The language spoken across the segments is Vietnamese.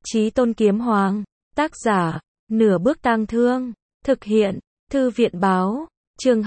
Chí Tôn Kiếm Hoàng, tác giả, Nửa Bước Tang Thương, thực hiện, Thư viện báo, chương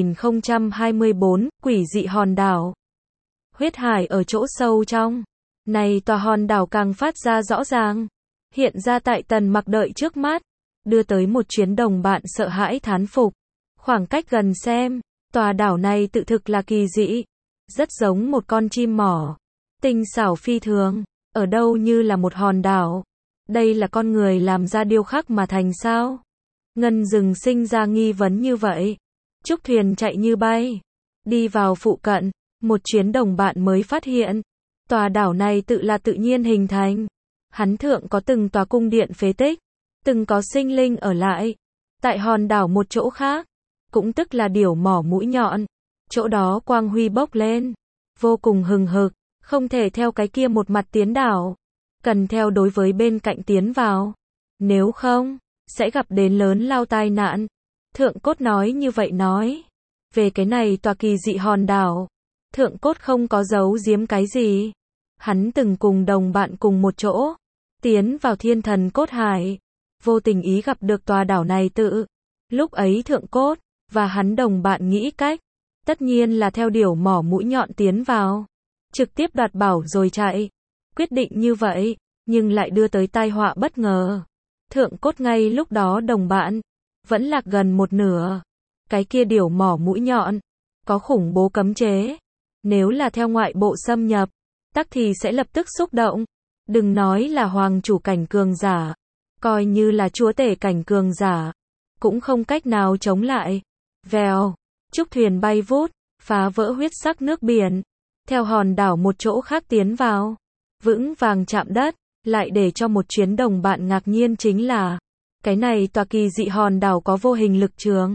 2024, Quỷ dị hòn đảo. Huyết hải ở chỗ sâu trong, này tòa hòn đảo càng phát ra rõ ràng, hiện ra tại Tần Mặc đợi trước mắt, đưa tới một chuyến đồng bạn sợ hãi thán phục. Khoảng cách gần xem, tòa đảo này tự thực là kỳ dị, rất giống một con chim mỏ, tinh xảo phi thường, ở đâu như là một hòn đảo. Đây là con người làm ra điêu khắc mà thành sao? Ngân Dừng sinh ra nghi vấn như vậy. Trúc thuyền chạy như bay, đi vào phụ cận, một chuyến đồng bạn mới phát hiện, tòa đảo này tự là tự nhiên hình thành. Hắn thượng có từng tòa cung điện phế tích, từng có sinh linh ở lại. Tại hòn đảo một chỗ khác, cũng tức là điểu mỏ mũi nhọn, chỗ đó quang huy bốc lên, vô cùng hừng hực, không thể theo cái kia một mặt tiến đảo, cần theo đối với bên cạnh tiến vào, nếu không, sẽ gặp đến lớn lao tai nạn. Thượng Cốt nói như vậy nói, về cái này tòa kỳ dị hòn đảo, Thượng Cốt không có giấu giếm cái gì, hắn từng cùng đồng bạn cùng một chỗ, tiến vào Thiên Thần Cốt Hải, vô tình ý gặp được tòa đảo này tự, lúc ấy Thượng Cốt, và hắn đồng bạn nghĩ cách, tất nhiên là theo điểu mỏ mũi nhọn tiến vào, trực tiếp đoạt bảo rồi chạy. Quyết định như vậy, nhưng lại đưa tới tai họa bất ngờ. Thượng Cốt ngay lúc đó đồng bạn, vẫn lạc gần một nửa. Cái kia điểu mỏ mũi nhọn, có khủng bố cấm chế. Nếu là theo ngoại bộ xâm nhập, tắc thì sẽ lập tức xúc động. Đừng nói là hoàng chủ cảnh cường giả, coi như là chúa tể cảnh cường giả, cũng không cách nào chống lại. Vèo, trúc thuyền bay vút, phá vỡ huyết sắc nước biển, theo hòn đảo một chỗ khác tiến vào, vững vàng chạm đất, lại để cho một chuyến đồng bạn ngạc nhiên chính là, cái này tòa kỳ dị hòn đảo có vô hình lực trường.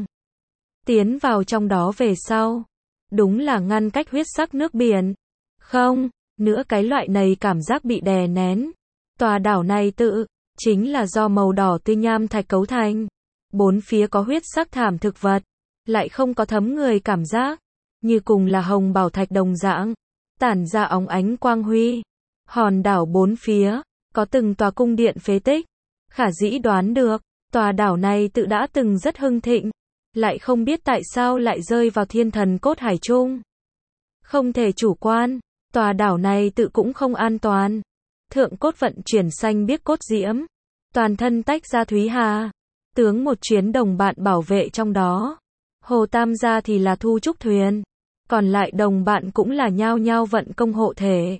Tiến vào trong đó về sau, đúng là ngăn cách huyết sắc nước biển. Không, nữa cái loại này cảm giác bị đè nén. Tòa đảo này tự, chính là do màu đỏ tươi nham thạch cấu thành. Bốn phía có huyết sắc thảm thực vật, lại không có thấm người cảm giác, như cùng là hồng bảo thạch đồng dạng, tản ra óng ánh quang huy. Hòn đảo bốn phía, có từng tòa cung điện phế tích, khả dĩ đoán được, tòa đảo này tự đã từng rất hưng thịnh, lại không biết tại sao lại rơi vào Thiên Thần Cốt Hải chung. Không thể chủ quan, tòa đảo này tự cũng không an toàn. Thượng Cốt vận chuyển xanh biếc cốt diễm, toàn thân tách ra Thúy Hà, tướng một chuyến đồng bạn bảo vệ trong đó. Hồ Tam gia thì là thu trúc thuyền, còn lại đồng bạn cũng là nhao nhao vận công hộ thể.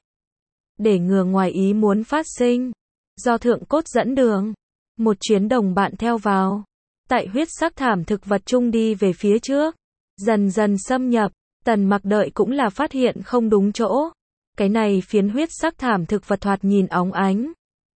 Để ngừa ngoài ý muốn phát sinh, do Thượng Cốt dẫn đường, một chuyến đồng bạn theo vào, tại huyết sắc thảm thực vật chung đi về phía trước, dần dần xâm nhập. Tần Mặc đợi cũng là phát hiện không đúng chỗ, cái này phiến huyết sắc thảm thực vật thoạt nhìn óng ánh,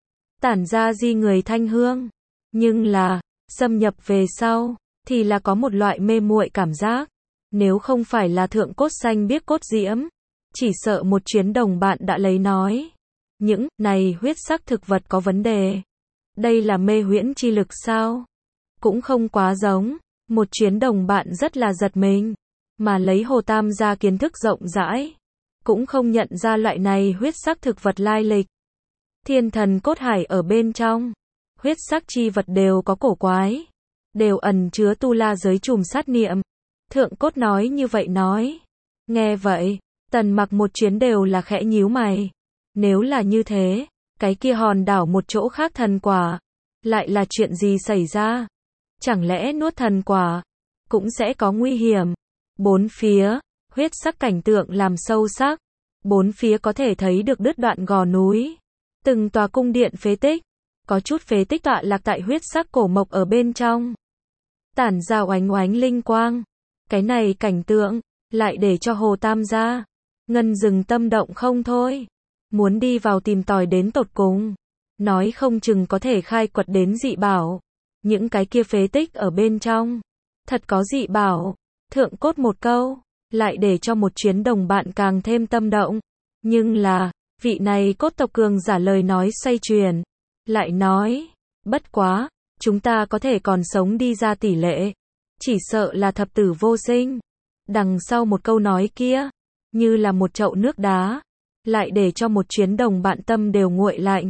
tản ra di người thanh hương, nhưng là, xâm nhập về sau, thì là có một loại mê muội cảm giác, nếu không phải là Thượng Cốt xanh biếc cốt diễm, chỉ sợ một chuyến đồng bạn đã lấy nói, những này huyết sắc thực vật có vấn đề. Đây là mê huyễn chi lực sao? Cũng không quá giống, một chuyến đồng bạn rất là giật mình, mà lấy Hồ Tam gia kiến thức rộng rãi, cũng không nhận ra loại này huyết sắc thực vật lai lịch. Thiên Thần Cốt Hải ở bên trong, huyết sắc chi vật đều có cổ quái, đều ẩn chứa tu la giới chùm sát niệm. Thượng Cốt nói như vậy nói. Nghe vậy, Tần Mặc một chuyến đều là khẽ nhíu mày. Nếu là như thế, cái kia hòn đảo một chỗ khác thần quả, lại là chuyện gì xảy ra? Chẳng lẽ nuốt thần quả, cũng sẽ có nguy hiểm? Bốn phía, huyết sắc cảnh tượng làm sâu sắc. Bốn phía có thể thấy được đứt đoạn gò núi. Từng tòa cung điện phế tích, có chút phế tích tọa lạc tại huyết sắc cổ mộc ở bên trong. Tản ra oánh oánh linh quang. Cái này cảnh tượng, lại để cho Hồ Tam gia, Ngân Dừng tâm động không thôi. Muốn đi vào tìm tòi đến tột cùng. Nói không chừng có thể khai quật đến dị bảo. Những cái kia phế tích ở bên trong, thật có dị bảo. Thượng Cốt một câu, lại để cho một chuyến đồng bạn càng thêm tâm động. Nhưng là, vị này cốt tộc cường giả lời nói xoay chuyển. Lại nói, bất quá, chúng ta có thể còn sống đi ra tỷ lệ, chỉ sợ là thập tử vô sinh. Đằng sau một câu nói kia, như là một chậu nước đá, lại để cho một chuyến đồng bạn tâm đều nguội lạnh.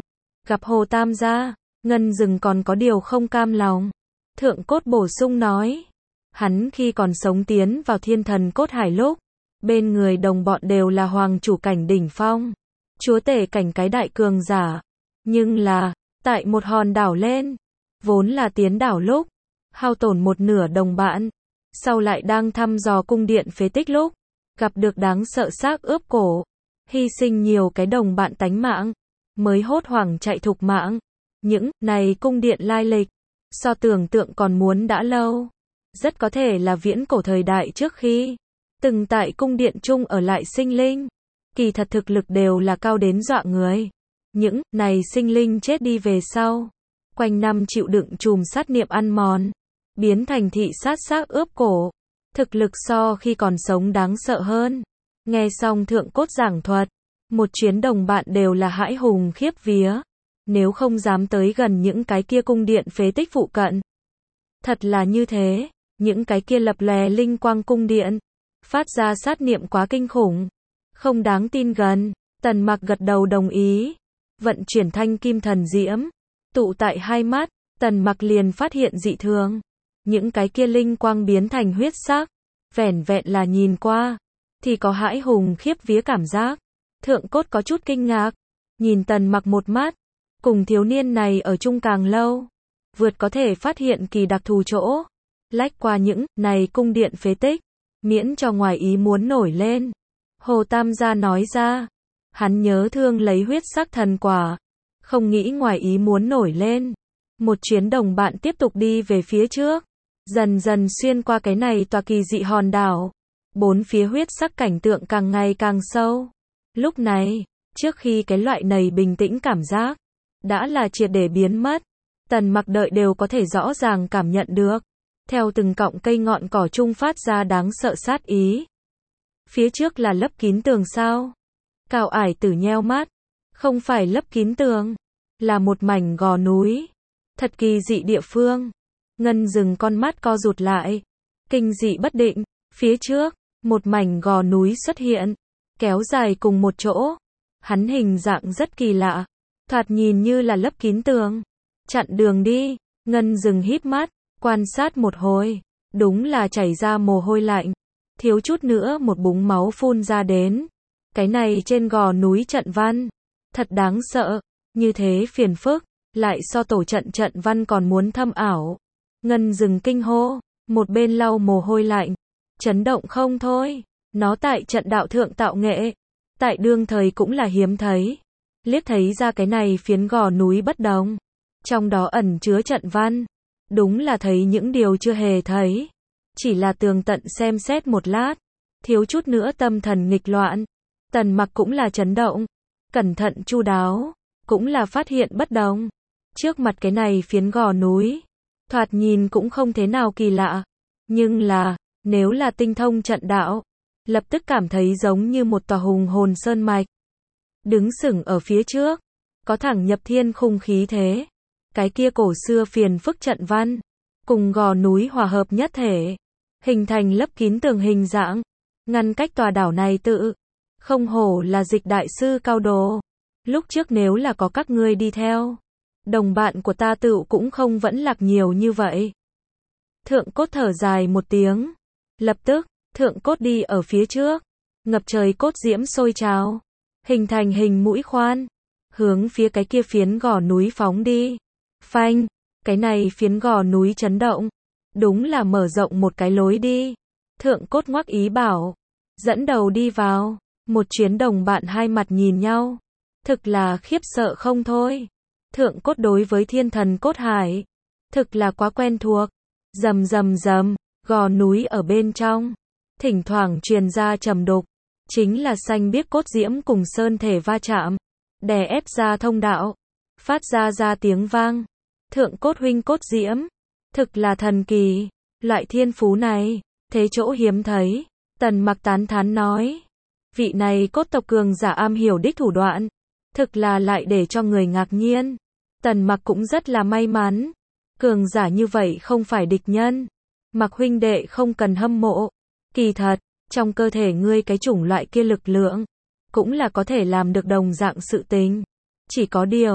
Gặp Hồ Tam gia, Ngân Dừng còn có điều không cam lòng. Thượng Cốt bổ sung nói, hắn khi còn sống tiến vào Thiên Thần Cốt Hải lúc, bên người đồng bọn đều là hoàng chủ cảnh đỉnh phong, chúa tể cảnh cái đại cường giả. Nhưng là, tại một hòn đảo lên, vốn là tiến đảo lúc, hao tổn một nửa đồng bạn, sau lại đang thăm dò cung điện phế tích lúc, gặp được đáng sợ xác ướp cổ, hy sinh nhiều cái đồng bạn tánh mạng, mới hốt hoảng chạy thục mạng. Những này cung điện lai lịch, so tưởng tượng còn muốn đã lâu, rất có thể là viễn cổ thời đại trước khi từng tại cung điện chung ở lại sinh linh, kỳ thật thực lực đều là cao đến dọa người. Những này sinh linh chết đi về sau, quanh năm chịu đựng chùm sát niệm ăn mòn, biến thành thị sát xác ướp cổ, thực lực so khi còn sống đáng sợ hơn. Nghe xong Thượng Cốt giảng thuật, một chuyến đồng bạn đều là hãi hùng khiếp vía, nếu không dám tới gần những cái kia cung điện phế tích phụ cận. Thật là như thế, những cái kia lập lòe linh quang cung điện, phát ra sát niệm quá kinh khủng, không đáng tin gần. Tần Mặc gật đầu đồng ý, vận chuyển thanh kim thần diễm, tụ tại hai mắt, Tần Mặc liền phát hiện dị thường. Những cái kia linh quang biến thành huyết sắc, vẻn vẹn là nhìn qua, thì có hãi hùng khiếp vía cảm giác. Thượng Cốt có chút kinh ngạc, nhìn Tần Mặc một mắt, cùng thiếu niên này ở chung càng lâu, vượt có thể phát hiện kỳ đặc thù chỗ, lách qua những này cung điện phế tích, miễn cho ngoài ý muốn nổi lên. Hồ Tam gia nói ra, hắn nhớ thương lấy huyết sắc thần quả, không nghĩ ngoài ý muốn nổi lên. Một chuyến đồng bạn tiếp tục đi về phía trước, dần dần xuyên qua cái này tòa kỳ dị hòn đảo, bốn phía huyết sắc cảnh tượng càng ngày càng sâu. Lúc này, trước khi cái loại này bình tĩnh cảm giác đã là triệt để biến mất, Tần Mặc đợi đều có thể rõ ràng cảm nhận được, theo từng cọng cây ngọn cỏ chung phát ra đáng sợ sát ý. Phía trước là lấp kín tường sao? Cao Ải Tử nheo mắt, không phải lấp kín tường, là một mảnh gò núi, thật kỳ dị địa phương. Ngân Dừng con mắt co rụt lại, kinh dị bất định. Phía trước, một mảnh gò núi xuất hiện, kéo dài cùng một chỗ. Hắn hình dạng rất kỳ lạ, thoạt nhìn như là lấp kín tường, chặn đường đi. Ngân Dừng híp mắt, quan sát một hồi, đúng là chảy ra mồ hôi lạnh, thiếu chút nữa một búng máu phun ra đến. Cái này trên gò núi trận văn, thật đáng sợ, như thế phiền phức, lại so tổ trận văn còn muốn thâm ảo. Ngân Dừng kinh hô, một bên lau mồ hôi lạnh, chấn động không thôi. Nó tại trận đạo thượng tạo nghệ, tại đương thời cũng là hiếm thấy. Liếc thấy ra cái này phiến gò núi bất đồng, trong đó ẩn chứa trận văn, đúng là thấy những điều chưa hề thấy. Chỉ là tường tận xem xét một lát, thiếu chút nữa tâm thần nghịch loạn. Tần Mặc cũng là chấn động, cẩn thận chu đáo, cũng là phát hiện bất đồng. Trước mặt cái này phiến gò núi, thoạt nhìn cũng không thế nào kỳ lạ, nhưng là, nếu là tinh thông trận đạo, lập tức cảm thấy giống như một tòa hùng hồn sơn mạch. Đứng sừng ở phía trước, có thẳng nhập thiên khung khí thế. Cái kia cổ xưa phiền phức trận văn, cùng gò núi hòa hợp nhất thể, hình thành lấp kín tường hình dạng, ngăn cách tòa đảo này tự. Không hổ là Dịch đại sư cao đồ. Lúc trước nếu là có các ngươi đi theo, đồng bạn của ta tựu cũng không vẫn lạc nhiều như vậy. Thượng Cốt thở dài một tiếng. Lập tức, Thượng Cốt đi ở phía trước, ngập trời cốt diễm sôi trào, hình thành hình mũi khoan, hướng phía cái kia phiến gò núi phóng đi. Phanh, cái này phiến gò núi chấn động, đúng là mở rộng một cái lối đi. Thượng Cốt ngoắc ý bảo, dẫn đầu đi vào. Một chuyến đồng bạn hai mặt nhìn nhau, thực là khiếp sợ không thôi. Thượng Cốt đối với Thiên Thần Cốt Hải, thực là quá quen thuộc. Rầm rầm rầm, gò núi ở bên trong, thỉnh thoảng truyền ra trầm đục, chính là xanh biếc cốt diễm cùng sơn thể va chạm, đè ép ra thông đạo, phát ra tiếng vang. Thượng Cốt huynh cốt diễm, thực là thần kỳ, loại thiên phú này, thế chỗ hiếm thấy. Tần Mặc tán thán nói, vị này cốt tộc cường giả am hiểu đích thủ đoạn, thực là lại để cho người ngạc nhiên. Tần Mặc cũng rất là may mắn, cường giả như vậy không phải địch nhân. Mặc huynh đệ không cần hâm mộ, kỳ thật, trong cơ thể ngươi cái chủng loại kia lực lượng, cũng là có thể làm được đồng dạng sự tình. Chỉ có điều,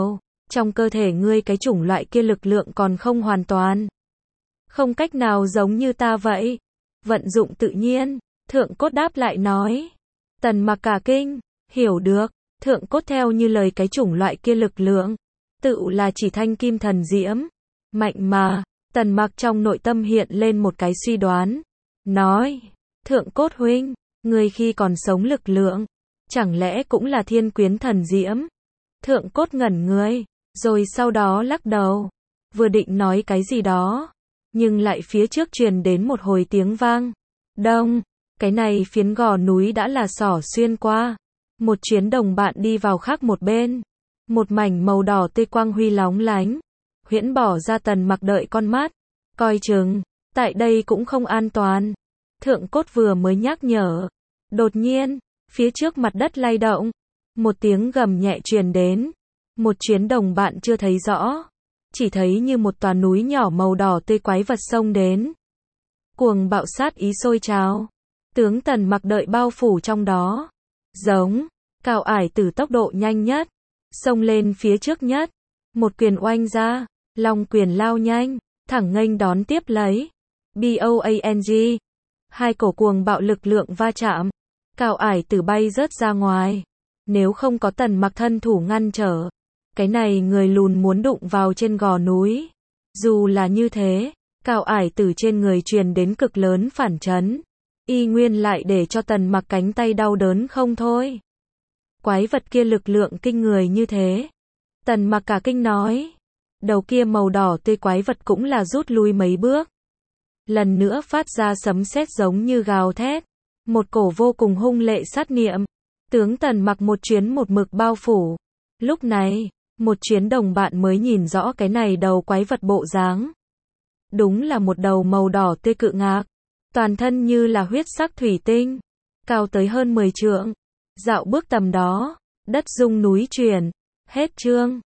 trong cơ thể ngươi cái chủng loại kia lực lượng còn không hoàn toàn. Không cách nào giống như ta vậy. Vận dụng tự nhiên, Thượng Cốt đáp lại nói. Tần Mặc cả kinh, hiểu được, Thượng Cốt theo như lời cái chủng loại kia lực lượng, tự là chỉ thanh kim thần diễm. Mạnh mà, Tần Mặc trong nội tâm hiện lên một cái suy đoán. Nói, Thượng Cốt huynh, người khi còn sống lực lượng, chẳng lẽ cũng là thiên quyến thần diễm? Thượng Cốt ngẩn người, rồi sau đó lắc đầu. Vừa định nói cái gì đó, nhưng lại phía trước truyền đến một hồi tiếng vang. Đông, cái này phiến gò núi đã là xỏ xuyên qua. Một chuyến đồng bạn đi vào khác một bên. Một mảnh màu đỏ tươi quang huy lóng lánh. Huyễn bỏ ra Tần Mặc đợi con mắt. Coi chừng, tại đây cũng không an toàn. Thượng Cốt vừa mới nhắc nhở. Đột nhiên, phía trước mặt đất lay động. Một tiếng gầm nhẹ truyền đến. Một chuyến đồng bạn chưa thấy rõ. Chỉ thấy như một tòa núi nhỏ màu đỏ tươi quái vật xông đến. Cuồng bạo sát ý sôi trào. Tướng Tần Mặc đợi bao phủ trong đó. Giống, Cao Ải Tử tốc độ nhanh nhất. Xông lên phía trước nhất. Một quyền oanh ra. Long quyền lao nhanh. Thẳng nghênh đón tiếp lấy. BOANG. Hai cổ cuồng bạo lực lượng va chạm. Cao Ải Tử bay rớt ra ngoài. Nếu không có Tần Mặc thân thủ ngăn trở, cái này người lùn muốn đụng vào trên gò núi. Dù là như thế, Cao Ải Tử trên người truyền đến cực lớn phản chấn. Y nguyên lại để cho Tần Mặc cánh tay đau đớn không thôi. Quái vật kia lực lượng kinh người như thế. Tần Mặc cả kinh nói. Đầu kia màu đỏ tươi quái vật cũng là rút lui mấy bước. Lần nữa phát ra sấm sét giống như gào thét. Một cổ vô cùng hung lệ sát niệm. Tướng Tần Mặc một chuyến một mực bao phủ. Lúc này, một chuyến đồng bạn mới nhìn rõ cái này đầu quái vật bộ dáng. Đúng là một đầu màu đỏ tươi cự ngạc. Toàn thân như là huyết sắc thủy tinh. Cao tới hơn 10 trượng. Dạo bước tầm đó. Đất rung núi chuyển. Hết chương.